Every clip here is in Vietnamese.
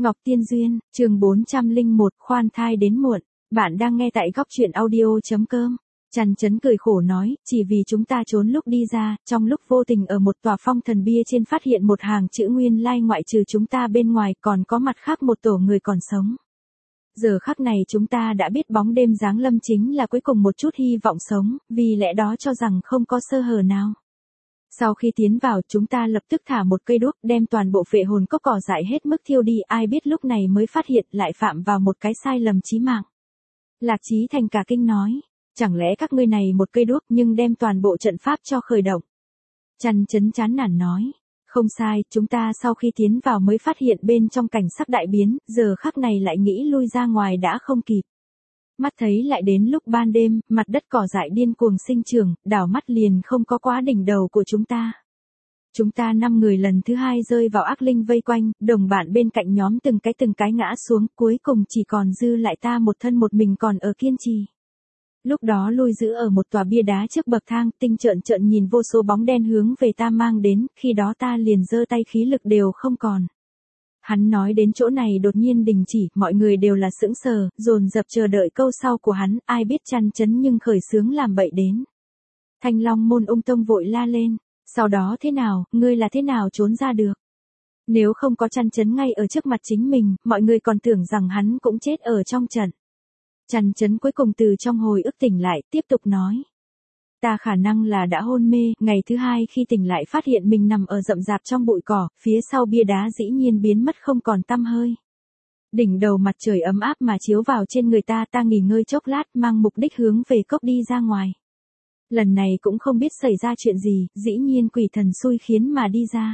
Ngọc Tiên Duyên, chương 401, khoan thai đến muộn. Bạn đang nghe tại góc truyện audio.com. Trần Chấn cười khổ nói, chỉ vì chúng ta trốn lúc đi ra, trong lúc vô tình ở một tòa phong thần bia trên phát hiện một hàng chữ nguyên lai ngoại trừ chúng ta bên ngoài còn có mặt khác một tổ người còn sống. Giờ khắc này chúng ta đã biết bóng đêm giáng lâm chính là cuối cùng một chút hy vọng sống, vì lẽ đó cho rằng không có sơ hở nào. Sau khi tiến vào chúng ta lập tức thả một cây đuốc đem toàn bộ phệ hồn cốc cỏ dại hết mức thiêu đi, ai biết lúc này mới phát hiện lại phạm vào một cái sai lầm chí mạng. Lạc Chí Thành cả kinh nói, chẳng lẽ các ngươi này một cây đuốc nhưng đem toàn bộ trận pháp cho khởi động. Trần Chấn chán nản nói, không sai, chúng ta sau khi tiến vào mới phát hiện bên trong cảnh sắc đại biến, giờ khắc này lại nghĩ lui ra ngoài đã không kịp. Mắt thấy lại đến lúc ban đêm, mặt đất cỏ dại điên cuồng sinh trưởng, đảo mắt liền không có quá đỉnh đầu của chúng ta. Chúng ta 5 người lần thứ 2 rơi vào ác linh vây quanh, đồng bạn bên cạnh nhóm từng cái ngã xuống, cuối cùng chỉ còn dư lại ta một thân một mình còn ở kiên trì. Lúc đó lui giữ ở một tòa bia đá trước bậc thang, tinh trợn nhìn vô số bóng đen hướng về ta mang đến, khi đó ta liền giơ tay khí lực đều không còn. Hắn nói đến chỗ này đột nhiên đình chỉ, mọi người đều là sững sờ, dồn dập chờ đợi câu sau của hắn, ai biết Trần Chấn nhưng khởi xướng làm bậy đến. Thanh Long Môn Ung Tông vội la lên, sau đó thế nào, ngươi là thế nào trốn ra được? Nếu không có Trần Chấn ngay ở trước mặt chính mình, mọi người còn tưởng rằng hắn cũng chết ở trong trận. Trần Chấn cuối cùng từ trong hồi ức tỉnh lại, tiếp tục nói. Ta khả năng là đã hôn mê, ngày thứ 2 khi tỉnh lại phát hiện mình nằm ở rậm rạp trong bụi cỏ, phía sau bia đá dĩ nhiên biến mất không còn tăm hơi. Đỉnh đầu mặt trời ấm áp mà chiếu vào trên người ta nghỉ ngơi chốc lát mang mục đích hướng về cốc đi ra ngoài. Lần này cũng không biết xảy ra chuyện gì, dĩ nhiên quỷ thần xui khiến mà đi ra.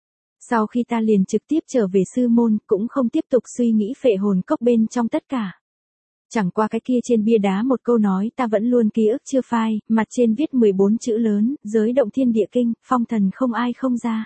Sau khi ta liền trực tiếp trở về sư môn, cũng không tiếp tục suy nghĩ phệ hồn cốc bên trong tất cả. Chẳng qua cái kia trên bia đá một câu nói ta vẫn luôn ký ức chưa phai, mặt trên viết 14 chữ lớn, giới động thiên địa kinh, phong thần không ai không ra.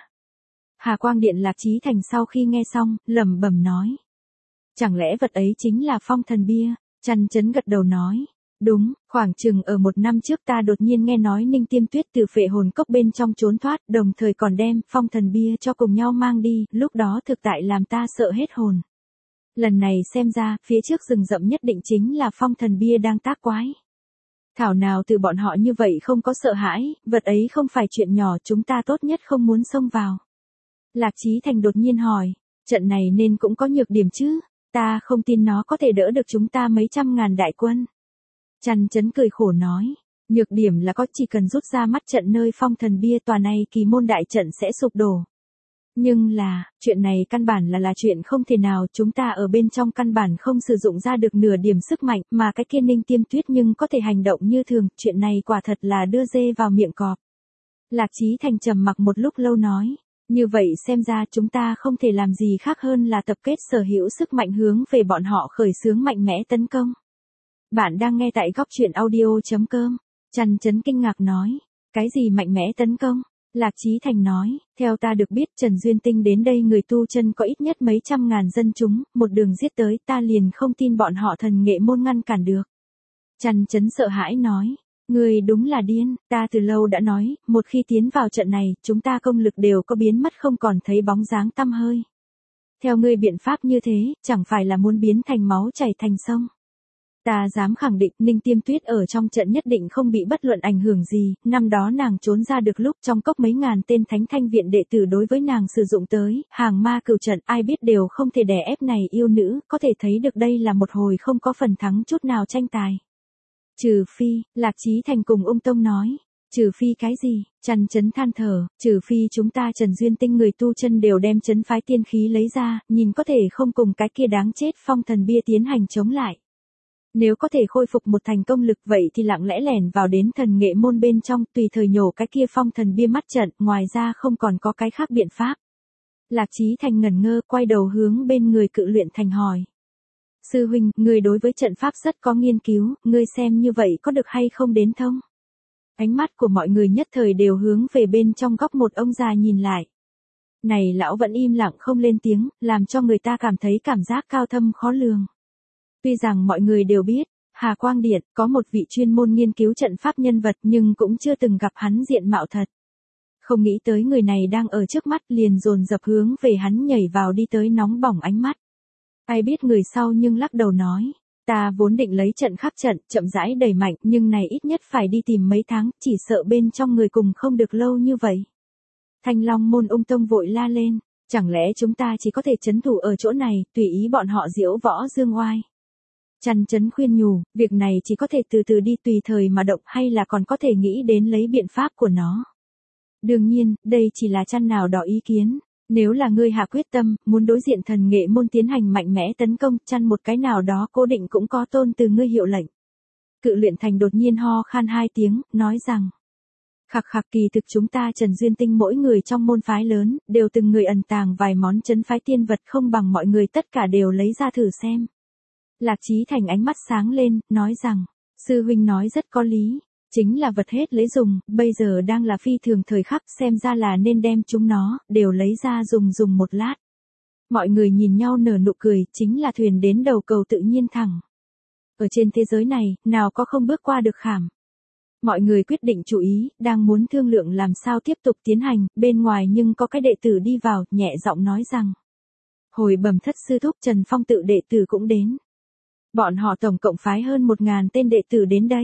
Hà Quang Điện Lạc Chí Thành sau khi nghe xong, lẩm bẩm nói. Chẳng lẽ vật ấy chính là phong thần bia? Trần Chấn gật đầu nói. Đúng, khoảng chừng ở 1 năm trước ta đột nhiên nghe nói Ninh Tiêm Tuyết từ phệ hồn cốc bên trong trốn thoát, đồng thời còn đem phong thần bia cho cùng nhau mang đi, lúc đó thực tại làm ta sợ hết hồn. Lần này xem ra, phía trước rừng rậm nhất định chính là phong thần bia đang tác quái. Thảo nào từ bọn họ như vậy không có sợ hãi, vật ấy không phải chuyện nhỏ, chúng ta tốt nhất không muốn xông vào. Lạc Chí Thành đột nhiên hỏi, trận này nên cũng có nhược điểm chứ, ta không tin nó có thể đỡ được chúng ta mấy trăm ngàn đại quân. Trần Chấn cười khổ nói, nhược điểm là có, chỉ cần rút ra mắt trận nơi phong thần bia tòa này kỳ môn đại trận sẽ sụp đổ. Nhưng là, chuyện này căn bản là chuyện không thể nào, chúng ta ở bên trong căn bản không sử dụng ra được nửa điểm sức mạnh, mà cái kia Ninh Tiêm Tuyết nhưng có thể hành động như thường, chuyện này quả thật là đưa dê vào miệng cọp. Lạc Chí Thành trầm mặc một lúc lâu nói, như vậy xem ra chúng ta không thể làm gì khác hơn là tập kết sở hữu sức mạnh hướng về bọn họ khởi xướng mạnh mẽ tấn công. Bạn đang nghe tại góc truyện audio.com. Trần Chấn kinh ngạc nói, cái gì mạnh mẽ tấn công? Lạc Chí Thành nói, theo ta được biết Trần Duyên Tinh đến đây người tu chân có ít nhất mấy trăm ngàn dân chúng, một đường giết tới, ta liền không tin bọn họ thần nghệ môn ngăn cản được. Trần Chấn sợ hãi nói, người đúng là điên, ta từ lâu đã nói, một khi tiến vào trận này, chúng ta công lực đều có biến mất không còn thấy bóng dáng tăm hơi. Theo ngươi biện pháp như thế, chẳng phải là muốn biến thành máu chảy thành sông. Ta dám khẳng định Ninh Tiêm Tuyết ở trong trận nhất định không bị bất luận ảnh hưởng gì, năm đó nàng trốn ra được lúc trong cốc mấy ngàn tên thánh thanh viện đệ tử đối với nàng sử dụng tới, hàng ma cửu trận ai biết đều không thể đè ép này yêu nữ, có thể thấy được đây là một hồi không có phần thắng chút nào tranh tài. Trừ phi, Lạc Chí Thành cùng Ung Tông nói, trừ phi cái gì, Trần Chấn than thở, trừ phi chúng ta Trần Duyên Tinh người tu chân đều đem trấn phái tiên khí lấy ra, nhìn có thể không cùng cái kia đáng chết phong thần bia tiến hành chống lại. Nếu có thể khôi phục một thành công lực vậy thì lặng lẽ lẻn vào đến thần nghệ môn bên trong, tùy thời nhổ cái kia phong thần bia mắt trận, ngoài ra không còn có cái khác biện pháp. Lạc Chí Thành ngẩn ngơ, quay đầu hướng bên người Cự Luyện Thành hỏi. Sư huynh, người đối với trận pháp rất có nghiên cứu, ngươi xem như vậy có được hay không đến thông? Ánh mắt của mọi người nhất thời đều hướng về bên trong góc một ông già nhìn lại. Này lão vẫn im lặng không lên tiếng, làm cho người ta cảm thấy cảm giác cao thâm khó lường. Tuy rằng mọi người đều biết, Hà Quang Điện có một vị chuyên môn nghiên cứu trận pháp nhân vật nhưng cũng chưa từng gặp hắn diện mạo thật. Không nghĩ tới người này đang ở trước mắt liền dồn dập hướng về hắn nhảy vào đi tới nóng bỏng ánh mắt. Ai biết người sau nhưng lắc đầu nói, ta vốn định lấy trận khắc trận, chậm rãi đẩy mạnh, nhưng này ít nhất phải đi tìm mấy tháng, chỉ sợ bên trong người cùng không được lâu như vậy. Thanh Long môn ung tông vội la lên, chẳng lẽ chúng ta chỉ có thể trấn thủ ở chỗ này, tùy ý bọn họ diễu võ dương oai. Chăn chấn khuyên nhủ, việc này chỉ có thể từ từ đi tùy thời mà động hay là còn có thể nghĩ đến lấy biện pháp của nó. Đương nhiên, đây chỉ là Chăn nào đó ý kiến. Nếu là ngươi hạ quyết tâm, muốn đối diện thần nghệ môn tiến hành mạnh mẽ tấn công, Chăn một cái nào đó cố định cũng có tôn từ ngươi hiệu lệnh. Cự Luyện Thành đột nhiên ho khan 2 tiếng, nói rằng. Khặc khặc, kỳ thực chúng ta Trần Duyên Tinh mỗi người trong môn phái lớn, đều từng người ẩn tàng vài món trấn phái tiên vật không bằng mọi người tất cả đều lấy ra thử xem. Lạc Chí Thành ánh mắt sáng lên, nói rằng, sư huynh nói rất có lý. Chính là vật hết lấy dùng, bây giờ đang là phi thường thời khắc, xem ra là nên đem chúng nó, đều lấy ra dùng một lát. Mọi người nhìn nhau nở nụ cười, chính là thuyền đến đầu cầu tự nhiên thẳng. Ở trên thế giới này, nào có không bước qua được khảm. Mọi người quyết định chú ý, đang muốn thương lượng làm sao tiếp tục tiến hành, bên ngoài nhưng có cái đệ tử đi vào, nhẹ giọng nói rằng. Hồi bẩm thất sư thúc Trần Phong tự đệ tử cũng đến. Bọn họ tổng cộng phái hơn 1000 tên đệ tử đến đây.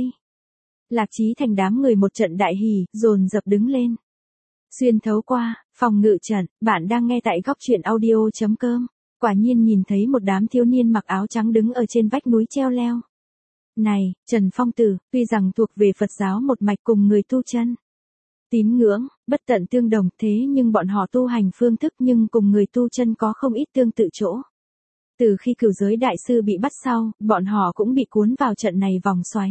Lạc Chí Thành đám người một trận đại hỉ, dồn dập đứng lên. Xuyên thấu qua, phòng ngự trận, bạn đang nghe tại góc truyện audio.com. Quả nhiên nhìn thấy một đám thiếu niên mặc áo trắng đứng ở trên vách núi treo leo. Này, Trần Phong tử, tuy rằng thuộc về Phật giáo một mạch cùng người tu chân. Tín ngưỡng, bất tận tương đồng thế nhưng bọn họ tu hành phương thức nhưng cùng người tu chân có không ít tương tự chỗ. Từ khi Cửu Giới Đại Sư bị bắt sau, bọn họ cũng bị cuốn vào trận này vòng xoáy.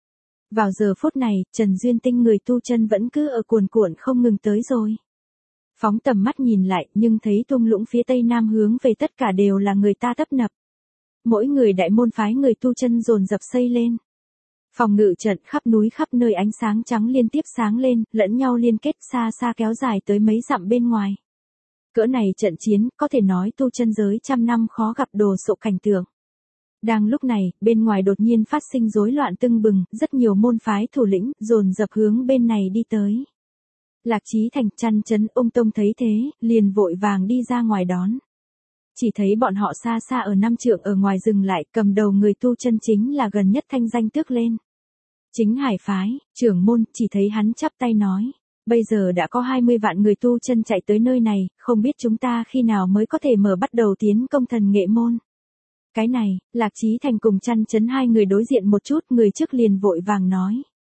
Vào giờ phút này, Trần Duyên Tinh người tu chân vẫn cứ ở cuồn cuộn không ngừng tới rồi. Phóng tầm mắt nhìn lại, nhưng thấy thung lũng phía tây nam hướng về tất cả đều là người ta tấp nập. Mỗi người đại môn phái người tu chân dồn dập xây lên. Phòng ngự trận khắp núi khắp nơi ánh sáng trắng liên tiếp sáng lên, lẫn nhau liên kết xa xa kéo dài tới mấy dặm bên ngoài. Cỡ này trận chiến, có thể nói tu chân giới trăm năm khó gặp đồ sộ cảnh tượng. Đang lúc này, bên ngoài đột nhiên phát sinh rối loạn tưng bừng, rất nhiều môn phái thủ lĩnh, dồn dập hướng bên này đi tới. Lạc Chí Thành, Chăn Chấn, Ung Tông thấy thế, liền vội vàng đi ra ngoài đón. Chỉ thấy bọn họ xa xa ở 5 trượng ở ngoài dừng lại, cầm đầu người tu chân chính là gần nhất thanh danh tước lên. Chính Hải phái, trưởng môn, chỉ thấy hắn chắp tay nói. Bây giờ đã có 20 vạn người tu chân chạy tới nơi này, không biết chúng ta khi nào mới có thể bắt đầu tiến công thần nghệ môn. Cái này, Lạc Chí Thành cùng Chăn Chấn hai người đối diện một chút, người trước liền vội vàng nói.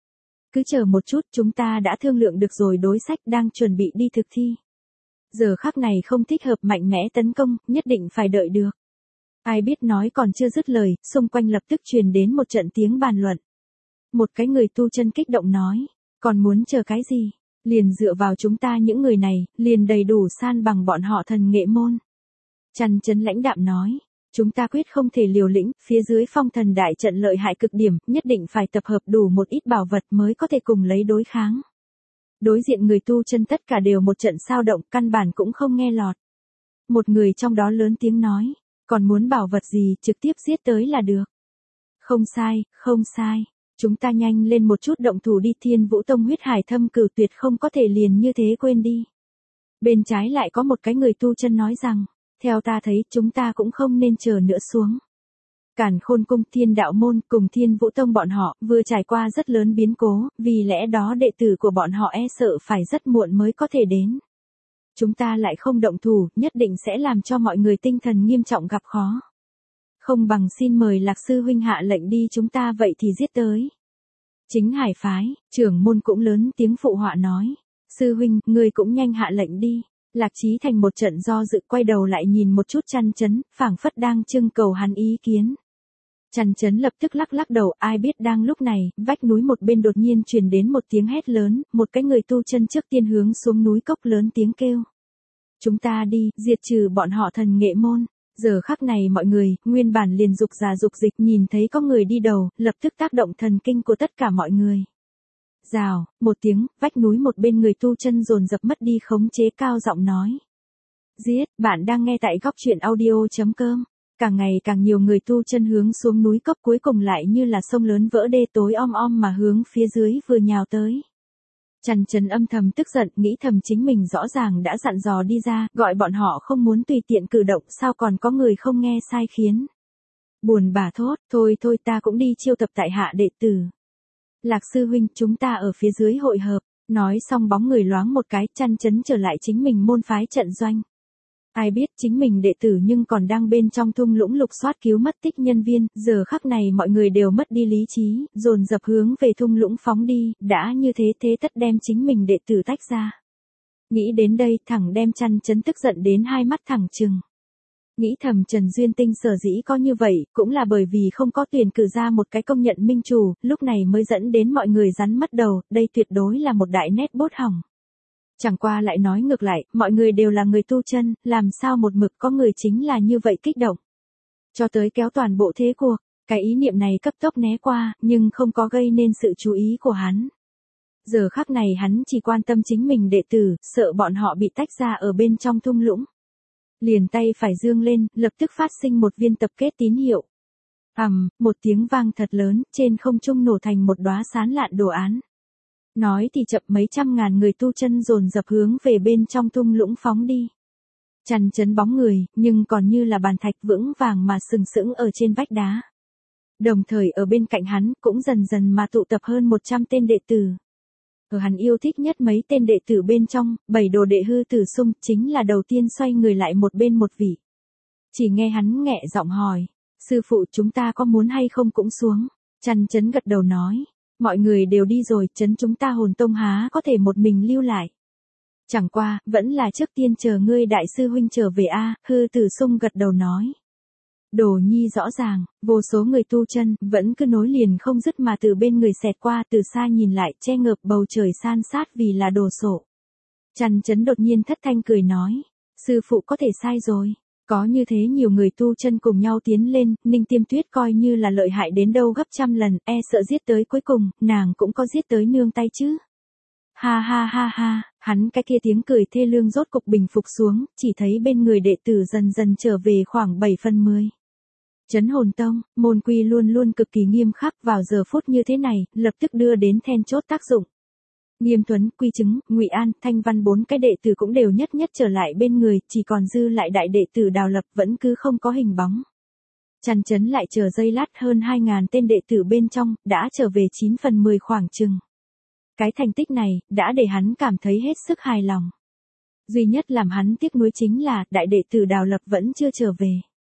Cứ chờ một chút, chúng ta đã thương lượng được rồi, đối sách đang chuẩn bị đi thực thi. Giờ khắc này không thích hợp mạnh mẽ tấn công, nhất định phải đợi được. Ai biết nói còn chưa dứt lời, xung quanh lập tức truyền đến một trận tiếng bàn luận. Một cái người tu chân kích động nói, còn muốn chờ cái gì? Liền dựa vào chúng ta những người này, liền đầy đủ san bằng bọn họ thần nghệ môn. Chăn Chấn lãnh đạm nói. Chúng ta quyết không thể liều lĩnh, phía dưới phong thần đại trận lợi hại cực điểm, nhất định phải tập hợp đủ một ít bảo vật mới có thể cùng lấy đối kháng. Đối diện người tu chân tất cả đều một trận sao động, căn bản cũng không nghe lọt. Một người trong đó lớn tiếng nói, còn muốn bảo vật gì, trực tiếp giết tới là được. Không sai, không sai. Chúng ta nhanh lên một chút động thủ đi, Thiên Vũ Tông huyết hải thâm cửu tuyệt không có thể liền như thế quên đi. Bên trái lại có một cái người tu chân nói rằng, theo ta thấy chúng ta cũng không nên chờ nữa xuống. Càn Khôn Cung, Thiên Đạo Môn cùng Thiên Vũ Tông bọn họ vừa trải qua rất lớn biến cố, vì lẽ đó đệ tử của bọn họ e sợ phải rất muộn mới có thể đến. Chúng ta lại không động thủ, nhất định sẽ làm cho mọi người tinh thần nghiêm trọng gặp khó. Không bằng xin mời Lạc sư huynh hạ lệnh đi, chúng ta vậy thì giết tới. Chính Hải phái, trưởng môn cũng lớn tiếng phụ họa nói, sư huynh, ngươi cũng nhanh hạ lệnh đi. Lạc Chí Thành một trận do dự, quay đầu lại nhìn một chút Chăn Chấn, phảng phất đang trưng cầu hắn ý kiến. Chăn Chấn lập tức lắc lắc đầu, ai biết đang lúc này, vách núi một bên đột nhiên truyền đến một tiếng hét lớn, một cái người tu chân trước tiên hướng xuống núi cốc lớn tiếng kêu. Chúng ta đi, diệt trừ bọn họ thần nghệ môn. Giờ khắc này mọi người, nguyên bản liền dục già dục dịch, nhìn thấy có người đi đầu, lập tức tác động thần kinh của tất cả mọi người. Rào, một tiếng, vách núi một bên người tu chân dồn dập mất đi khống chế, cao giọng nói. Giết, bạn đang nghe tại góc truyện audio.com. Càng ngày càng nhiều người tu chân hướng xuống núi cốc, cuối cùng lại như là sông lớn vỡ đê, tối om om mà hướng phía dưới vừa nhào tới. Trần Chấn âm thầm tức giận, nghĩ thầm chính mình rõ ràng đã dặn dò đi ra, gọi bọn họ không muốn tùy tiện cử động, sao còn có người không nghe sai khiến. Buồn bã thốt, thôi ta cũng đi chiêu tập tại hạ đệ tử. Lạc sư huynh, chúng ta ở phía dưới hội hợp. Nói xong bóng người loáng một cái, Trần Chấn trở lại chính mình môn phái trận doanh. Ai biết chính mình đệ tử nhưng còn đang bên trong thung lũng lục soát cứu mất tích nhân viên, giờ khắc này mọi người đều mất đi lý trí, dồn dập hướng về thung lũng phóng đi, đã như thế tất đem chính mình đệ tử tách ra. Nghĩ đến đây thẳng đem Trần Chấn tức giận đến hai mắt thẳng trừng. Nghĩ thầm Trần Duyên Tinh sở dĩ có như vậy, cũng là bởi vì không có tuyển cử ra một cái công nhận minh chủ, lúc này mới dẫn đến mọi người rắn mất đầu, đây tuyệt đối là một đại nét bốt hỏng. Chẳng qua lại nói ngược lại, mọi người đều là người tu chân, làm sao một mực có người chính là như vậy kích động. Cho tới kéo toàn bộ thế cuộc, cái ý niệm này cấp tốc né qua, nhưng không có gây nên sự chú ý của hắn. Giờ khắc này hắn chỉ quan tâm chính mình đệ tử, sợ bọn họ bị tách ra ở bên trong thung lũng. Liền tay phải dương lên, lập tức phát sinh một viên tập kết tín hiệu. Một tiếng vang thật lớn, trên không trung nổ thành một đóa sán lạn đồ án. Nói thì chậm, mấy trăm ngàn người tu chân dồn dập hướng về bên trong thung lũng phóng đi. Trần Chấn bóng người, nhưng còn như là bàn thạch vững vàng mà sừng sững ở trên vách đá. Đồng thời ở bên cạnh hắn cũng dần dần mà tụ tập hơn 100 tên đệ tử. Ở hắn yêu thích nhất mấy tên đệ tử bên trong, 7 đồ đệ hư tử sung chính là đầu tiên xoay người lại một bên một vị. Chỉ nghe hắn nghẹ giọng hỏi, sư phụ chúng ta có muốn hay không cũng xuống. Trần Chấn gật đầu nói, mọi người đều đi rồi, Chấn chúng ta Hồn Tông há có thể một mình lưu lại. Chẳng qua, vẫn là trước tiên chờ ngươi đại sư huynh trở về a. Hư tử sung gật đầu nói. Đồ nhi rõ ràng, vô số người tu chân, vẫn cứ nối liền không dứt mà từ bên người xẹt qua, từ xa nhìn lại, che ngợp bầu trời san sát vì là đồ sộ. Trần Chấn đột nhiên thất thanh cười nói, sư phụ có thể sai rồi. Có như thế nhiều người tu chân cùng nhau tiến lên, Ninh Tiêm Tuyết coi như là lợi hại đến đâu gấp trăm lần, e sợ giết tới cuối cùng, nàng cũng có giết tới nương tay chứ. Ha, hắn cái kia tiếng cười thê lương rốt cục bình phục xuống, chỉ thấy bên người đệ tử dần dần trở về khoảng 7/10. Trấn Hồn Tông, môn quy luôn luôn cực kỳ nghiêm khắc, vào giờ phút như thế này, lập tức đưa đến then chốt tác dụng. Nghiêm Tuấn, Quy Chứng, Ngụy An, Thanh Văn 4 cái đệ tử cũng đều nhất trở lại bên người, chỉ còn dư lại đại đệ tử Đào Lập vẫn cứ không có hình bóng. Trần Chấn lại chờ giây lát, hơn 2.000 tên đệ tử bên trong, đã trở về 9/10 khoảng chừng. Cái thành tích này, đã để hắn cảm thấy hết sức hài lòng. Duy nhất làm hắn tiếc nuối chính là, đại đệ tử Đào Lập vẫn chưa trở về.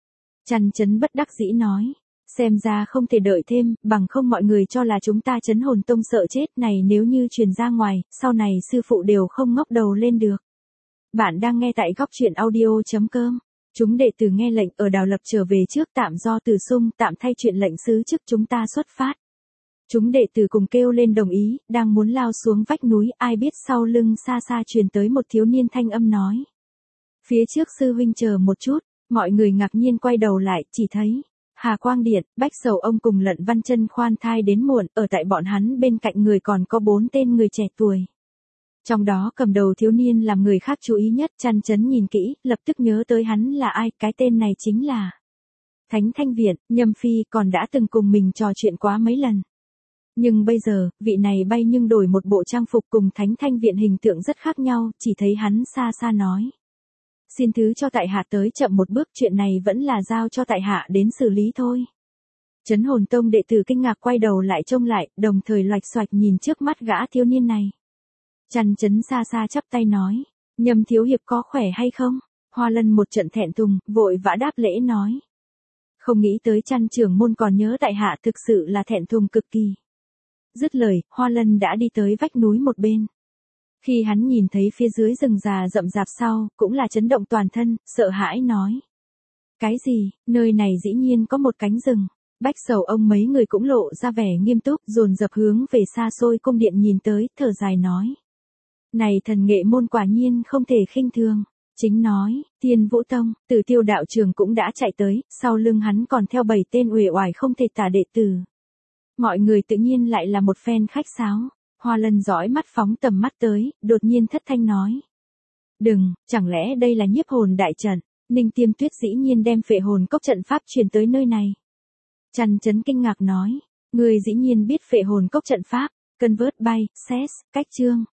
Trần Chấn bất đắc dĩ nói, xem ra không thể đợi thêm, bằng không mọi người cho là chúng ta Trấn Hồn Tông sợ chết này, nếu như truyền ra ngoài, sau này sư phụ đều không ngóc đầu lên được. Bạn đang nghe tại góc truyện audio.com. Chúng đệ tử nghe lệnh ở Đào Lập trở về trước, tạm do Từ Sung tạm thay chuyện lệnh sứ chức chúng ta xuất phát. Chúng đệ tử cùng kêu lên đồng ý, đang muốn lao xuống vách núi, ai biết sau lưng xa xa truyền tới một thiếu niên thanh âm nói. Phía trước sư huynh chờ một chút. Mọi người ngạc nhiên quay đầu lại, chỉ thấy Hà Quang Điện, Bách Sầu ông cùng Lận Văn Chân khoan thai đến muộn, ở tại bọn hắn bên cạnh người còn có 4 tên người trẻ tuổi. Trong đó cầm đầu thiếu niên làm người khác chú ý nhất, Trần Chấn nhìn kỹ, lập tức nhớ tới hắn là ai, cái tên này chính là Thánh Thanh Viện, Nhâm Phi, còn đã từng cùng mình trò chuyện quá mấy lần. Nhưng bây giờ, vị này bay nhưng đổi một bộ trang phục cùng Thánh Thanh Viện hình tượng rất khác nhau, chỉ thấy hắn xa xa nói. Xin thứ cho tại hạ tới chậm một bước, chuyện này vẫn là giao cho tại hạ đến xử lý thôi. Trấn Hồn Tông đệ tử kinh ngạc quay đầu lại trông lại, đồng thời loạch xoạch nhìn trước mắt gã thiếu niên này. Trần Chấn xa xa chắp tay nói, Nhâm thiếu hiệp có khỏe hay không? Hoa Lân một trận thẹn thùng, vội vã đáp lễ nói. Không nghĩ tới Trăn trưởng môn còn nhớ tại hạ, thực sự là thẹn thùng cực kỳ. Dứt lời, Hoa Lân đã đi tới vách núi một bên. Khi hắn nhìn thấy phía dưới rừng già rậm rạp sau, cũng là chấn động toàn thân, sợ hãi nói. Cái gì, nơi này dĩ nhiên có một cánh rừng. Bách Sầu ông mấy người cũng lộ ra vẻ nghiêm túc, dồn dập hướng về xa xôi cung điện nhìn tới, thở dài nói. Này thần nghệ môn quả nhiên không thể khinh thường. Chính nói, Tiên Vũ Tông, Tử Tiêu đạo trường cũng đã chạy tới, sau lưng hắn còn theo 7 tên uể oải không thể tả đệ tử. Mọi người tự nhiên lại là một phen khách sáo. Hoa Lân dõi mắt phóng tầm mắt tới, đột nhiên thất thanh nói. Đừng, chẳng lẽ đây là nhiếp hồn đại trận? Ninh Tiêm Tuyết dĩ nhiên đem phệ hồn cốc trận pháp truyền tới nơi này. Trần Chấn kinh ngạc nói, người dĩ nhiên biết phệ hồn cốc trận pháp, Convert by, Ses, cách chương.